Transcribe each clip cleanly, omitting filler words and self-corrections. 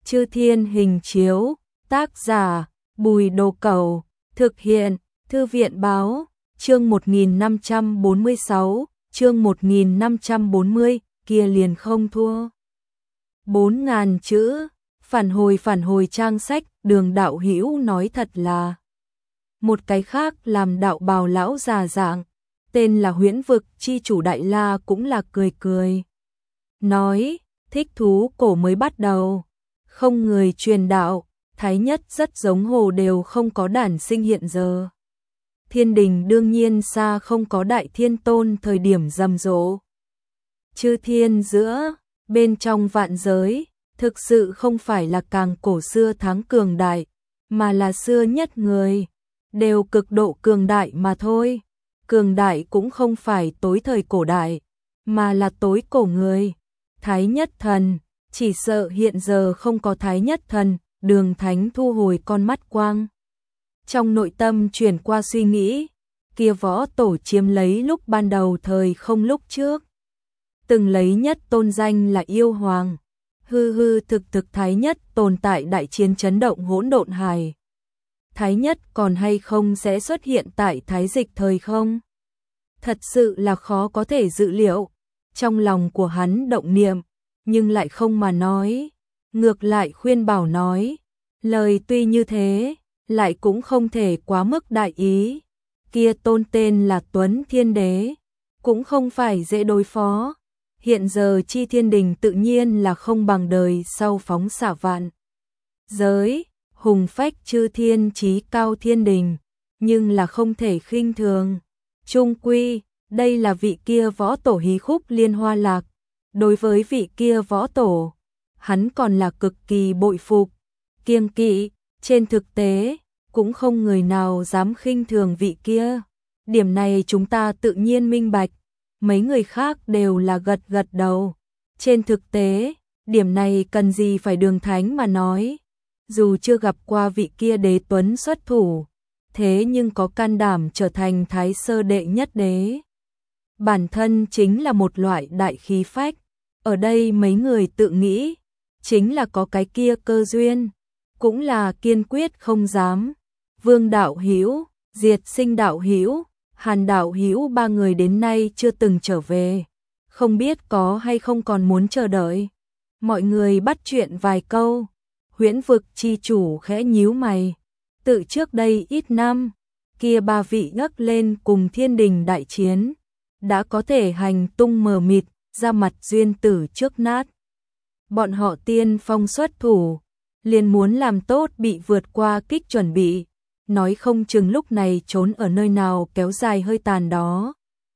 Chư Thiên Hình Chiếu, tác giả Bùi Đồ Cẩu, thực hiện Thư viện Báo, chương 1546, chương 1540, kia liền không thua. 4.000 chữ, phản hồi trang sách, Đường Đạo Hữu nói thật là. Một cái khác làm đạo bào lão già dạng, tên là Huyễn Vực chi chủ Đại La cũng là cười cười. Nói, thích thú cổ mới bắt đầu, không người truyền đạo, thái nhất rất giống hồ đều không có đản sinh hiện giờ. Thiên đình đương nhiên xa không có Đại Thiên Tôn thời điểm rầm rộ. Chư thiên giữa, bên trong vạn giới, thực sự không phải là càng cổ xưa tháng cường đại, mà là xưa nhất người, đều cực độ cường đại mà thôi. Cường đại cũng không phải tối thời cổ đại, mà là tối cổ người. Thái nhất thần, chỉ sợ hiện giờ không có thái nhất thần. Đường Thánh thu hồi con mắt quang. Trong nội tâm chuyển qua suy nghĩ, kia võ tổ chiếm lấy lúc ban đầu thời không lúc trước. Từng lấy nhất tôn danh là yêu hoàng, hư thực thái nhất tồn tại đại chiến chấn động hỗn độn hải. Thái nhất còn hay không sẽ xuất hiện tại thái dịch thời không? Thật sự là khó có thể dự liệu. Trong lòng của hắn động niệm, nhưng lại không mà nói. Ngược lại khuyên bảo nói, lời tuy như thế, lại cũng không thể quá mức đại ý. Kia tôn tên là Tuấn Thiên Đế, cũng không phải dễ đối phó. Hiện giờ chi thiên đình tự nhiên là không bằng đời sau phóng xả vạn giới, hùng phách chư thiên chí cao thiên đình, nhưng là không thể khinh thường. Trung quy, đây là vị kia võ tổ hí khúc liên hoa lạc. Đối với vị kia võ tổ, hắn còn là cực kỳ bội phục, kiêng kỵ. Trên thực tế, cũng không người nào dám khinh thường vị kia. Điểm này chúng ta tự nhiên minh bạch. Mấy người khác đều là gật gật đầu. Trên thực tế, điểm này cần gì phải Đường Thánh mà nói. Dù chưa gặp qua vị kia đế tuấn xuất thủ, thế nhưng có can đảm trở thành thái sơ đệ nhất đế. Bản thân chính là một loại đại khí phách. Ở đây mấy người tự nghĩ, chính là có cái kia cơ duyên, cũng là kiên quyết không dám. Vương Đạo Hữu, Diệt Sinh Đạo Hữu, Hàn Đạo Hữu ba người đến nay chưa từng trở về, không biết có hay không còn muốn chờ đợi. Mọi người bắt chuyện vài câu, Huyễn Vực chi chủ khẽ nhíu mày. Tự trước đây ít năm, kia ba vị nhấc lên cùng thiên đình đại chiến, đã có thể hành tung mờ mịt, ra mặt duyên tử trước nát. Bọn họ tiên phong xuất thủ, liền muốn làm tốt bị vượt qua kích chuẩn bị, nói không chừng lúc này trốn ở nơi nào kéo dài hơi tàn đó.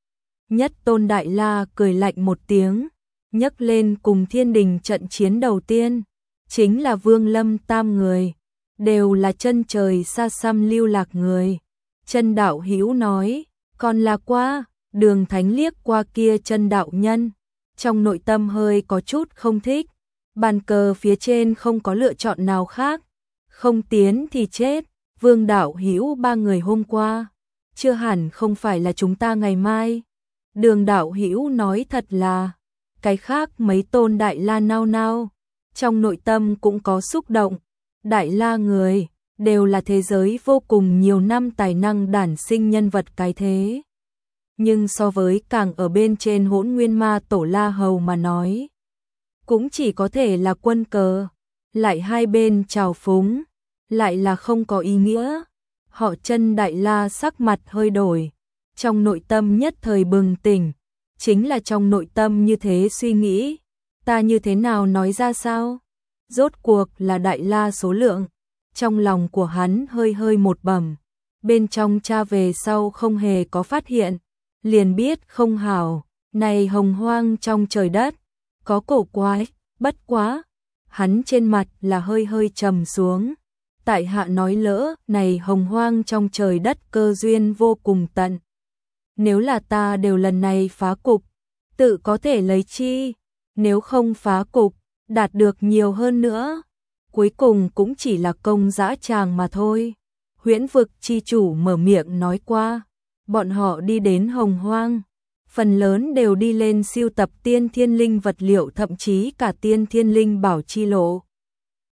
Nhất Tôn Đại La cười lạnh một tiếng, nhấc lên cùng thiên đình trận chiến đầu tiên, chính là Vương Lâm tam người, đều là chân trời xa xăm lưu lạc người. Chân Đạo Hữu nói, còn là qua. Đường Thánh liếc qua kia Chân đạo nhân, trong nội tâm hơi có chút không thích. Bàn cờ phía trên không có lựa chọn nào khác, không tiến thì chết. Vương Đạo Hữu ba người hôm qua, chưa hẳn không phải là chúng ta ngày mai. Đường Đạo Hữu nói thật là, cái khác mấy tôn Đại La nao nao, trong nội tâm cũng có xúc động. Đại La người, đều là thế giới vô cùng nhiều năm tài năng đản sinh nhân vật cái thế. Nhưng so với càng ở bên trên Hỗn Nguyên Ma Tổ La Hầu mà nói, cũng chỉ có thể là quân cờ, lại hai bên trào phúng, lại là không có ý nghĩa. Họ Chân Đại La sắc mặt hơi đổi, trong nội tâm nhất thời bừng tỉnh, chính là trong nội tâm như thế suy nghĩ, ta như thế nào nói ra sao? Rốt cuộc là Đại La số lượng, trong lòng của hắn hơi một bẩm, bên trong tra về sau không hề có phát hiện, liền biết không hảo. Này hồng hoang trong trời đất, có cổ quái, bất quá. Hắn trên mặt là hơi trầm xuống. Tại hạ nói lỡ, này hồng hoang trong trời đất cơ duyên vô cùng tận. Nếu là ta đều lần này phá cục, tự có thể lấy chi. Nếu không phá cục, đạt được nhiều hơn nữa, cuối cùng cũng chỉ là công dã tràng mà thôi. Huyễn Vực chi chủ mở miệng nói qua, bọn họ đi đến hồng hoang, phần lớn đều đi lên siêu tập tiên thiên linh vật liệu, thậm chí cả tiên thiên linh bảo chi lộ.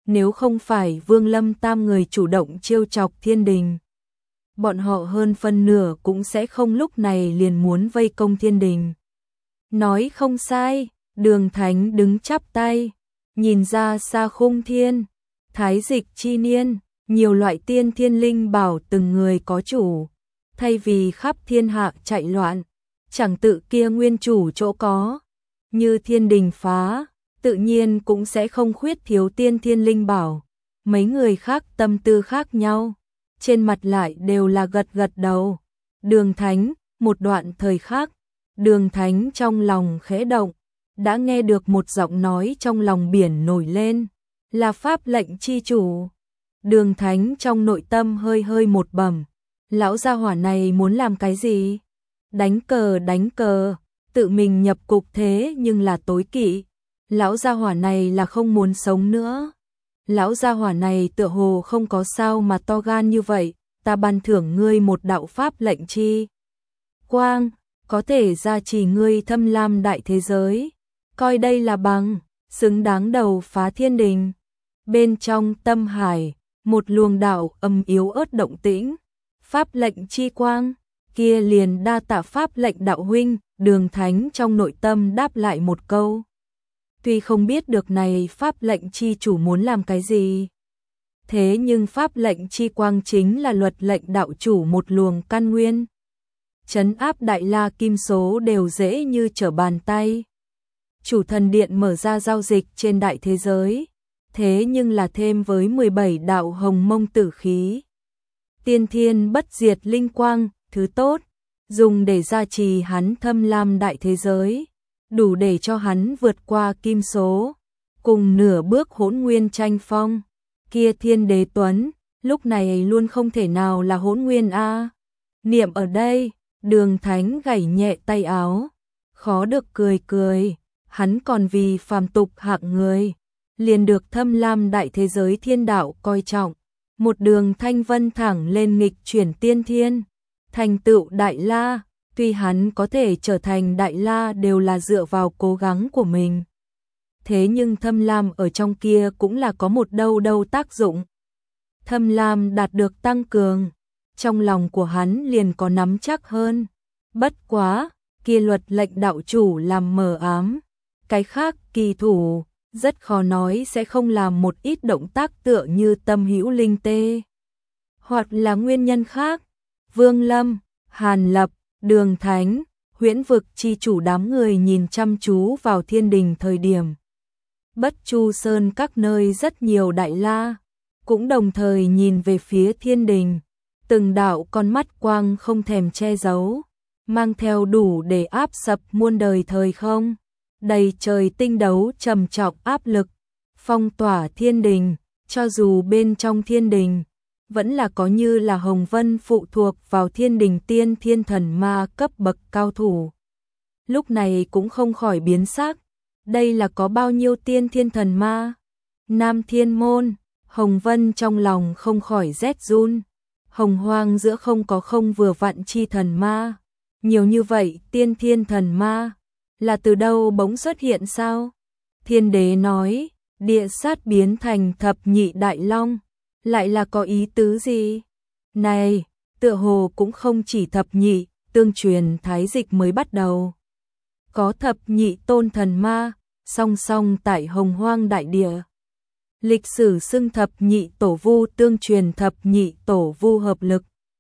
nếu không phải Vương Lâm Tam người chủ động trêu chọc thiên đình, bọn họ hơn phân nửa cũng sẽ không lúc này liền muốn vây công thiên đình. Nói không sai, Đường Thánh đứng chắp tay, nhìn ra xa khung thiên, thái dịch chi niên, nhiều loại tiên thiên linh bảo từng người có chủ, thay vì khắp thiên hạ chạy loạn, chẳng tự kia nguyên chủ chỗ có, như thiên đình phá, tự nhiên cũng sẽ không khuyết thiếu tiên thiên linh bảo. Mấy người khác tâm tư khác nhau, trên mặt lại đều là gật gật đầu. Đường Thánh, một đoạn thời khác, Đường Thánh trong lòng khẽ động, đã nghe được một giọng nói trong lòng biển nổi lên, là pháp lệnh chi chủ. Đường Thánh trong nội tâm hơi hơi một bẩm, lão gia hỏa này muốn làm cái gì? Đánh cờ, tự mình nhập cục thế nhưng là tối kỵ. Lão gia hỏa này là không muốn sống nữa. Lão gia hỏa này tựa hồ không có sao mà to gan như vậy, ta ban thưởng ngươi một đạo pháp lệnh chi quang, có thể gia trì ngươi thâm lam đại thế giới, coi đây là bằng, xứng đáng đầu phá thiên đình. Bên trong tâm hải, một luồng đạo âm yếu ớt động tĩnh, pháp lệnh chi quang, kia liền đa tạ pháp lệnh đạo huynh. Đường Thánh trong nội tâm đáp lại một câu. Tuy không biết được này pháp lệnh chi chủ muốn làm cái gì, thế nhưng pháp lệnh chi quang chính là luật lệnh đạo chủ một luồng căn nguyên. Trấn áp Đại La Kim số đều dễ như trở bàn tay. Chủ thần điện mở ra giao dịch trên đại thế giới, thế nhưng là thêm với 17 đạo hồng mông tử khí. Tiên thiên bất diệt linh quang, thứ tốt, dùng để gia trì hắn thâm lam đại thế giới, đủ để cho hắn vượt qua kim số, cùng nửa bước hỗn nguyên tranh phong. Kia Thiên Đế Tuấn, lúc này luôn không thể nào là hỗn nguyên a. Niệm ở đây, Đường Thánh gảy nhẹ tay áo, khó được cười, hắn còn vì phàm tục hạng người, liền được thâm lam đại thế giới thiên đạo coi trọng, một đường thanh vân thẳng lên nghịch chuyển tiên thiên, thành tựu Đại La. Tuy hắn có thể trở thành Đại La đều là dựa vào cố gắng của mình, thế nhưng thâm lam ở trong kia cũng là có một đâu tác dụng. Thâm lam đạt được tăng cường, trong lòng của hắn liền có nắm chắc hơn. Bất quá, kia luật lệnh đạo chủ làm mờ ám, cái khác kỳ thủ, rất khó nói sẽ không làm một ít động tác tựa như tâm hữu linh tê. Hoặc là nguyên nhân khác, Vương Lâm, Hàn Lập, Đường Thánh, Huyễn Vực chi chủ đám người nhìn chăm chú vào thiên đình thời điểm. Bất Chu Sơn các nơi rất nhiều Đại La, cũng đồng thời nhìn về phía thiên đình, từng đạo con mắt quang không thèm che giấu, mang theo đủ để áp sập muôn đời thời không, đầy trời tinh đấu trầm trọng áp lực, phong tỏa thiên đình, cho dù bên trong thiên đình, vẫn là có như là Hồng Vân phụ thuộc vào thiên đình tiên thiên thần ma cấp bậc cao thủ. Lúc này cũng không khỏi biến sắc, đây là có bao nhiêu tiên thiên thần ma? Nam Thiên Môn, Hồng Vân trong lòng không khỏi rét run, hồng hoang giữa không có không vừa vặn chi thần ma, nhiều như vậy tiên thiên thần ma, là từ đâu bỗng xuất hiện sao? Thiên Đế nói, địa sát biến thành thập nhị đại long, lại là có ý tứ gì? Này, tựa hồ cũng không chỉ thập nhị, tương truyền thái dịch mới bắt đầu. Có thập nhị tôn thần ma, song song tại hồng hoang đại địa. Lịch sử xưng thập nhị tổ vu, tương truyền thập nhị tổ vu hợp lực,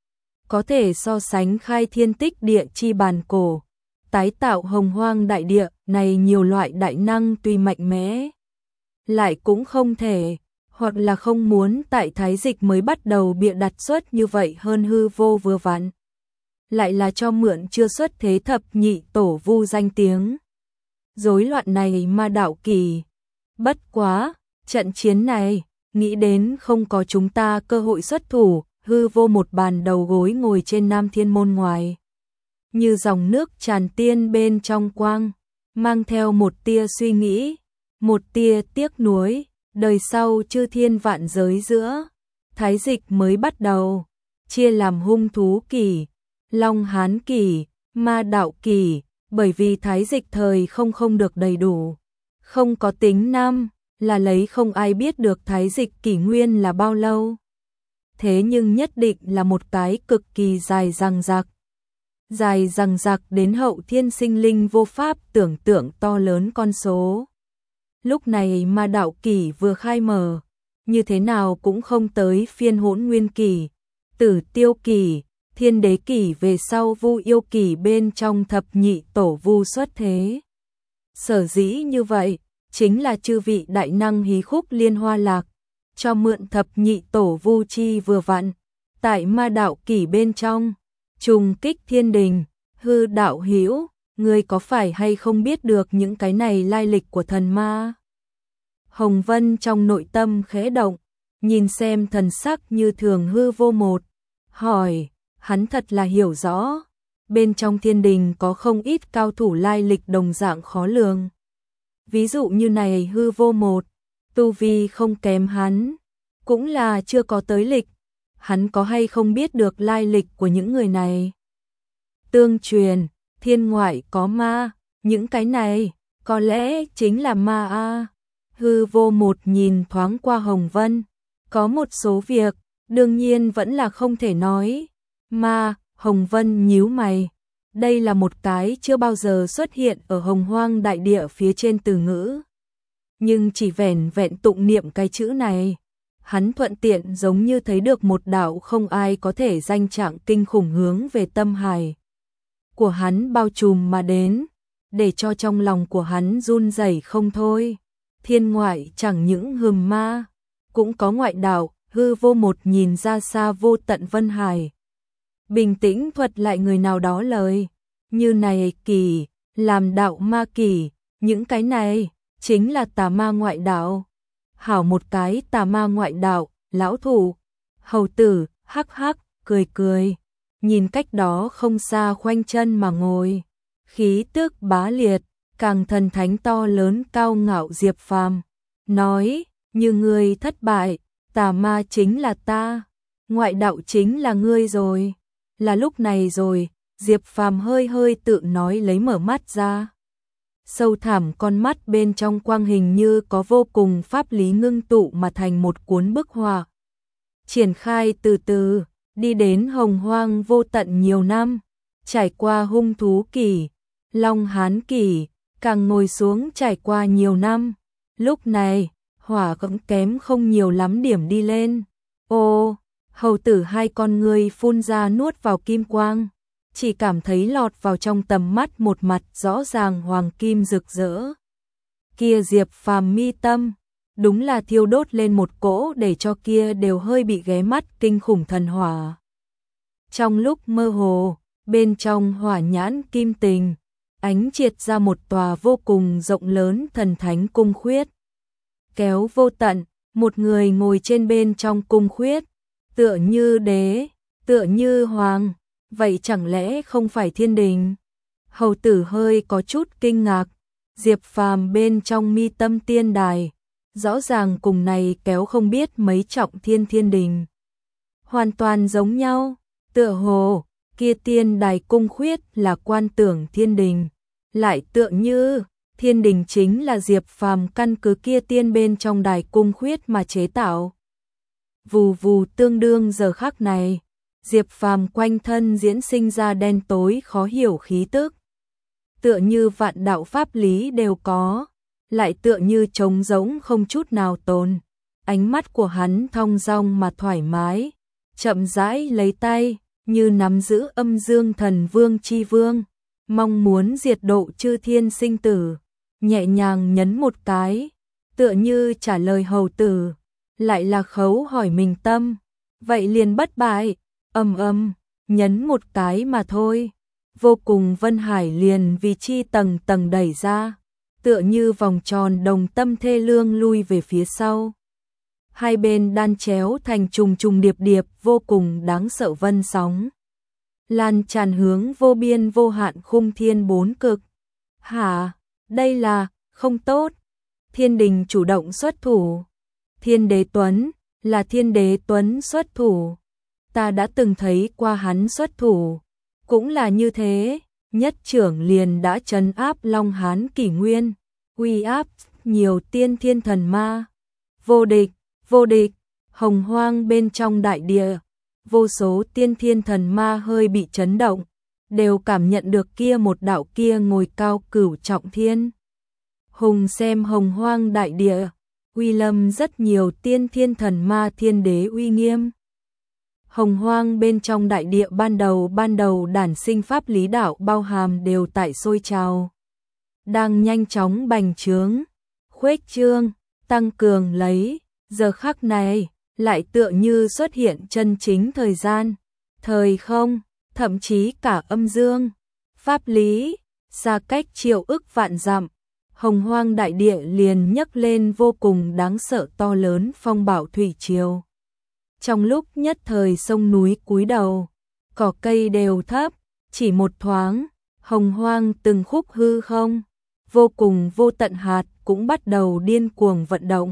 có thể so sánh khai thiên tích địa chi bàn cổ, tái tạo hồng hoang đại địa. Này nhiều loại đại năng tuy mạnh mẽ, lại cũng không thể, hoặc là không muốn tại thái dịch mới bắt đầu bịa đặt xuất như vậy hơn hư vô vừa vặn, lại là cho mượn chưa xuất thế thập nhị tổ vu danh tiếng. Rối loạn này ma đạo kỳ. Bất quá, trận chiến này, nghĩ đến không có chúng ta cơ hội xuất thủ, hư vô một bàn đầu gối ngồi trên Nam Thiên Môn ngoài. Như dòng nước tràn tiên bên trong quang, mang theo một tia suy nghĩ, một tia tiếc nuối, đời sau chư thiên vạn giới giữa. Thái dịch mới bắt đầu, chia làm hung thú kỳ, long hán kỳ, ma đạo kỳ, bởi vì thái dịch thời không được đầy đủ, không có tính năm, là lấy không ai biết được thái dịch kỷ nguyên là bao lâu. Thế nhưng nhất định là một cái cực kỳ dài dằng dặc. Dài dằng dặc đến hậu thiên sinh linh vô pháp tưởng tượng to lớn con số. Lúc này ma đạo kỷ vừa khai mở, như thế nào cũng không tới phiên hỗn nguyên kỷ, tử tiêu kỷ, thiên đế kỷ về sau vu yêu kỷ bên trong thập nhị tổ vu xuất thế. Sở dĩ như vậy, chính là chư vị đại năng hí khúc liên hoa lạc, cho mượn thập nhị tổ vu chi vừa vặn, tại ma đạo kỷ bên trong, trùng kích thiên đình, hư đạo hữu, ngươi có phải hay không biết được những cái này lai lịch của thần ma? Hồng Vân trong nội tâm khẽ động, nhìn xem thần sắc như thường hư vô một, hỏi, hắn thật là hiểu rõ, bên trong thiên đình có không ít cao thủ lai lịch đồng dạng khó lường. Ví dụ như này hư vô một, tu vi không kém hắn, cũng là chưa có tới lịch, hắn có hay không biết được lai lịch của những người này? Tương truyền, thiên ngoại có ma, những cái này, có lẽ chính là ma a. Hư vô một nhìn thoáng qua Hồng Vân, có một số việc, đương nhiên vẫn là không thể nói. Ma, Hồng Vân nhíu mày, đây là một cái chưa bao giờ xuất hiện ở Hồng Hoang đại địa phía trên từ ngữ. Nhưng chỉ vẻn vẹn tụng niệm cái chữ này, hắn thuận tiện giống như thấy được một đạo không ai có thể danh trạng kinh khủng hướng về tâm hài của hắn bao trùm mà đến, để cho trong lòng của hắn run rẩy không thôi. Thiên ngoại chẳng những hừm ma, cũng có ngoại đạo, hư vô một nhìn ra xa vô tận vân hải. Bình tĩnh thuật lại người nào đó lời, như này kỳ, làm đạo ma kỳ, những cái này, chính là tà ma ngoại đạo. Hảo một cái tà ma ngoại đạo, lão thủ, hầu tử, hắc hắc, cười cười, nhìn cách đó không xa khoanh chân mà ngồi, khí tức bá liệt, càng thần thánh to lớn cao ngạo Diệp Phàm, nói, như ngươi thất bại, tà ma chính là ta, ngoại đạo chính là ngươi rồi. Là lúc này rồi, Diệp Phàm hơi hơi tự nói lấy mở mắt ra. Sâu thẳm con mắt bên trong quang hình như có vô cùng pháp lý ngưng tụ mà thành một cuốn bức họa. Triển khai từ từ, đi đến Hồng Hoang vô tận nhiều năm, trải qua hung thú kỷ, long hán kỷ, càng ngồi xuống trải qua nhiều năm. Lúc này, hỏa cũng kém không nhiều lắm điểm đi lên. Ô, hầu tử hai con ngươi phun ra nuốt vào kim quang, chỉ cảm thấy lọt vào trong tầm mắt một mặt rõ ràng hoàng kim rực rỡ. Kia Diệp Phàm mi tâm, đúng là thiêu đốt lên một cỗ để cho kia đều hơi bị ghé mắt kinh khủng thần hỏa. Trong lúc mơ hồ, bên trong hỏa nhãn kim tình, ánh triệt ra một tòa vô cùng rộng lớn thần thánh cung khuyết. Kéo vô tận, một người ngồi trên bên trong cung khuyết, tựa như đế, tựa như hoàng, vậy chẳng lẽ không phải thiên đình? Hầu tử hơi có chút kinh ngạc, Diệp Phàm bên trong mi tâm tiên đài, rõ ràng cùng này kéo không biết mấy trọng thiên đình. Hoàn toàn giống nhau, tựa hồ, kia tiên đài cung khuyết là quan tưởng thiên đình, lại tựa như thiên đình chính là Diệp Phàm căn cứ kia tiên bên trong đài cung khuyết mà chế tạo. Vù vù tương đương giờ khắc này, Diệp Phàm quanh thân diễn sinh ra đen tối khó hiểu khí tức. Tựa như vạn đạo pháp lý đều có, lại tựa như trống rỗng không chút nào tồn. Ánh mắt của hắn thong dong mà thoải mái, chậm rãi lấy tay, như nắm giữ âm dương thần vương chi vương, mong muốn diệt độ chư thiên sinh tử, nhẹ nhàng nhấn một cái, tựa như trả lời hầu tử, lại là khấu hỏi mình tâm, vậy liền bất bại, nhấn một cái mà thôi, vô cùng vân hải liền vì chi tầng tầng đẩy ra, tựa như vòng tròn đồng tâm thê lương lui về phía sau. Hai bên đan chéo thành trùng trùng điệp điệp vô cùng đáng sợ vân sóng, lan tràn hướng vô biên vô hạn khung thiên bốn cực. Hả, đây là, không tốt. Thiên đình chủ động xuất thủ. Thiên đế Tuấn, là thiên đế Tuấn xuất thủ. Ta đã từng thấy qua hắn xuất thủ. Cũng là như thế, nhất trưởng liền đã trấn áp Long Hán kỷ nguyên. Uy áp rất nhiều tiên thiên thần ma. Vô địch, hồng hoang bên trong đại địa, vô số tiên thiên thần ma hơi bị chấn động, đều cảm nhận được kia một đạo kia ngồi cao cửu trọng thiên. Hùng xem hồng hoang đại địa, uy lâm rất nhiều tiên thiên thần ma thiên đế uy nghiêm. Hồng hoang bên trong đại địa ban đầu đản sinh pháp lý đạo bao hàm đều tại sôi trào, đang nhanh chóng bành trướng, khuếch trương, tăng cường lấy, giờ khắc này, lại tựa như xuất hiện chân chính thời gian, thời không, thậm chí cả âm dương, pháp lý, xa cách triệu ức vạn dặm, hồng hoang đại địa liền nhấc lên vô cùng đáng sợ to lớn phong bạo thủy triều. Trong lúc nhất thời sông núi cúi đầu, cỏ cây đều thấp, chỉ một thoáng, hồng hoang từng khúc hư không, vô cùng vô tận hạt cũng bắt đầu điên cuồng vận động.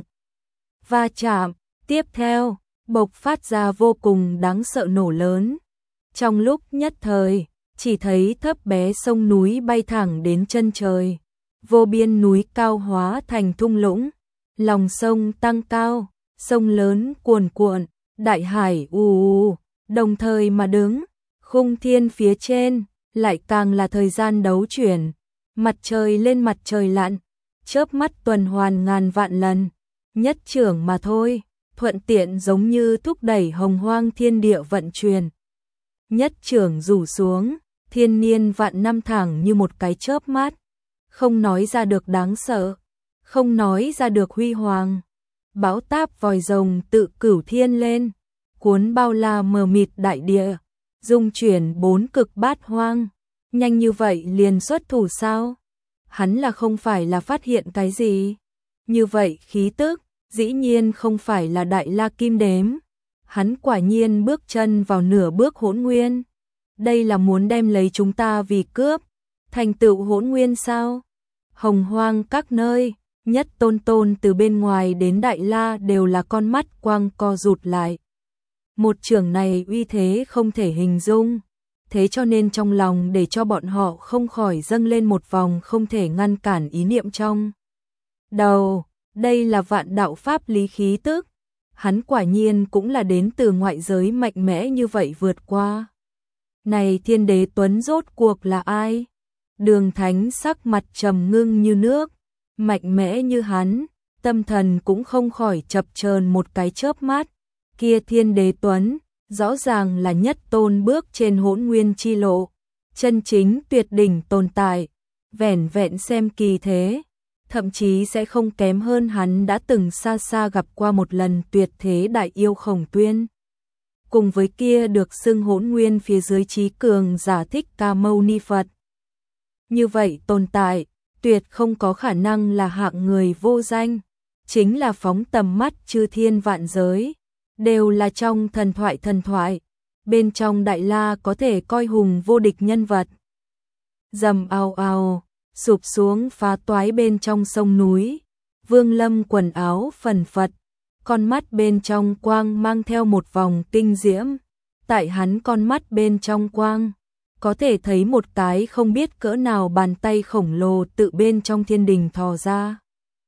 Va chạm, tiếp theo, bộc phát ra vô cùng đáng sợ nổ lớn. Trong lúc nhất thời, chỉ thấy thấp bé sông núi bay thẳng đến chân trời, vô biên núi cao hóa thành thung lũng, lòng sông tăng cao, sông lớn cuồn cuộn, đại hải ù, đồng thời mà đứng, khung thiên phía trên, lại càng là thời gian đấu chuyển, mặt trời lên mặt trời lặn, chớp mắt tuần hoàn ngàn vạn lần, nhất trưởng mà thôi, thuận tiện giống như thúc đẩy hồng hoang thiên địa vận chuyển. Nhất trưởng rủ xuống, thiên niên vạn năm thẳng như một cái chớp mắt, không nói ra được đáng sợ, không nói ra được huy hoàng. Bão táp vòi rồng tự cửu thiên lên, cuốn bao la mờ mịt đại địa, dung chuyển bốn cực bát hoang, nhanh như vậy liền xuất thủ sao? Hắn là không phải là phát hiện cái gì? Như vậy khí tức, dĩ nhiên không phải là đại la kim đếm. Hắn quả nhiên bước chân vào nửa bước hỗn nguyên. Đây là muốn đem lấy chúng ta vì cướp, thành tựu hỗn nguyên sao? Hồng hoang các nơi, nhất tôn từ bên ngoài đến đại la đều là con mắt quang co rụt lại. Một trường này uy thế không thể hình dung, thế cho nên trong lòng để cho bọn họ không khỏi dâng lên một vòng không thể ngăn cản ý niệm trong đầu. Đây là vạn đạo pháp lý khí tức, hắn quả nhiên cũng là đến từ ngoại giới mạnh mẽ như vậy vượt qua. Này thiên đế tuấn rốt cuộc là ai? Đường Thánh sắc mặt trầm ngưng như nước, mạnh mẽ như hắn, tâm thần cũng không khỏi chập chờn một cái chớp mắt. Kia thiên đế tuấn, rõ ràng là nhất tôn bước trên hỗn nguyên chi lộ, chân chính tuyệt đỉnh tồn tại, vẻn vẹn xem kỳ thế, thậm chí sẽ không kém hơn hắn đã từng xa xa gặp qua một lần tuyệt thế đại yêu Khổng Tuyên. Cùng với kia được xưng hỗn nguyên phía dưới trí cường giả Thích Ca Mâu Ni Phật. Như vậy tồn tại, tuyệt không có khả năng là hạng người vô danh, chính là phóng tầm mắt chư thiên vạn giới, đều là trong thần thoại, bên trong đại la có thể coi hùng vô địch nhân vật. Rầm ào ào, sụp xuống phá toái bên trong sông núi, Vương Lâm quần áo phần phật, con mắt bên trong quang mang theo một vòng tinh diễm, tại hắn con mắt bên trong quang, có thể thấy một cái không biết cỡ nào bàn tay khổng lồ tự bên trong thiên đình thò ra.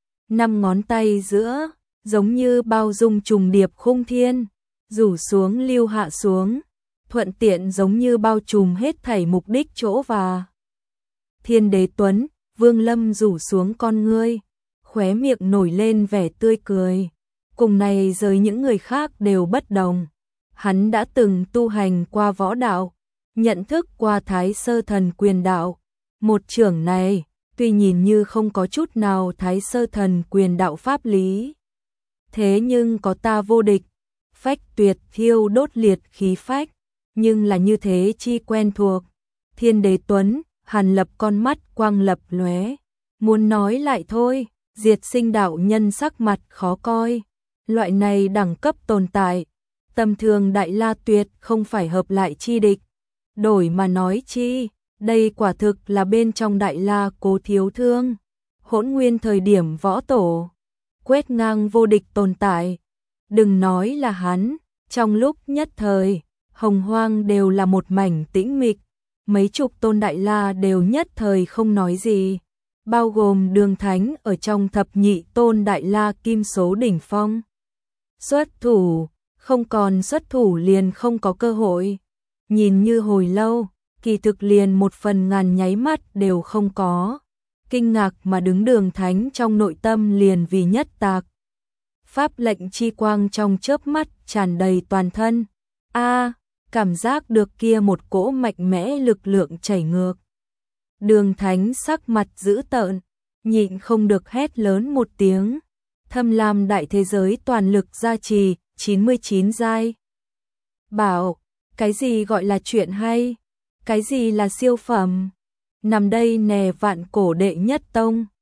5 ngón tay giữa, giống như bao dung trùng điệp khung thiên, rủ xuống lưu hạ xuống, thuận tiện giống như bao trùm hết thảy mục đích chỗ và. Thiên đế tuấn, Vương Lâm rủ xuống con ngươi, khóe miệng nổi lên vẻ tươi cười. Cùng này giới những người khác đều bất đồng. Hắn đã từng tu hành qua võ đạo, nhận thức qua Thái Sơ Thần Quyền đạo. Một trưởng này, tuy nhìn như không có chút nào Thái Sơ Thần Quyền đạo pháp lý, thế nhưng có ta vô địch, phách tuyệt thiêu đốt liệt khí phách, nhưng là như thế chi quen thuộc. Thiên đế tuấn, Hàn Lập con mắt quang lập lóe, muốn nói lại thôi, diệt sinh đạo nhân sắc mặt khó coi. Loại này đẳng cấp tồn tại, tầm thường đại la tuyệt không phải hợp lại chi địch. Đổi mà nói chi, đây quả thực là bên trong đại la Cố Thiếu Thương, hỗn nguyên thời điểm võ tổ, quét ngang vô địch tồn tại. Đừng nói là hắn, trong lúc nhất thời, hồng hoang đều là một mảnh tĩnh mịch, mấy chục tôn đại la đều nhất thời không nói gì. bao gồm Đường Thánh ở trong thập nhị tôn đại la kim số đỉnh phong. Xuất thủ, không còn xuất thủ liền không có cơ hội. Nhìn như hồi lâu, kỳ thực liền một phần ngàn nháy mắt đều không có. Kinh ngạc mà đứng Đường Thánh trong nội tâm liền vì nhất tạc. Pháp lệnh chi quang trong chớp mắt tràn đầy toàn thân. Cảm giác được kia một cỗ mạnh mẽ lực lượng chảy ngược. Đường Thánh sắc mặt dữ tợn, nhịn không được hét lớn một tiếng. Thâm lam đại thế giới toàn lực gia trì, 99 giai. Bảo, cái gì gọi là chuyện hay? Cái gì là siêu phẩm? Nằm đây nè vạn cổ đệ nhất tông.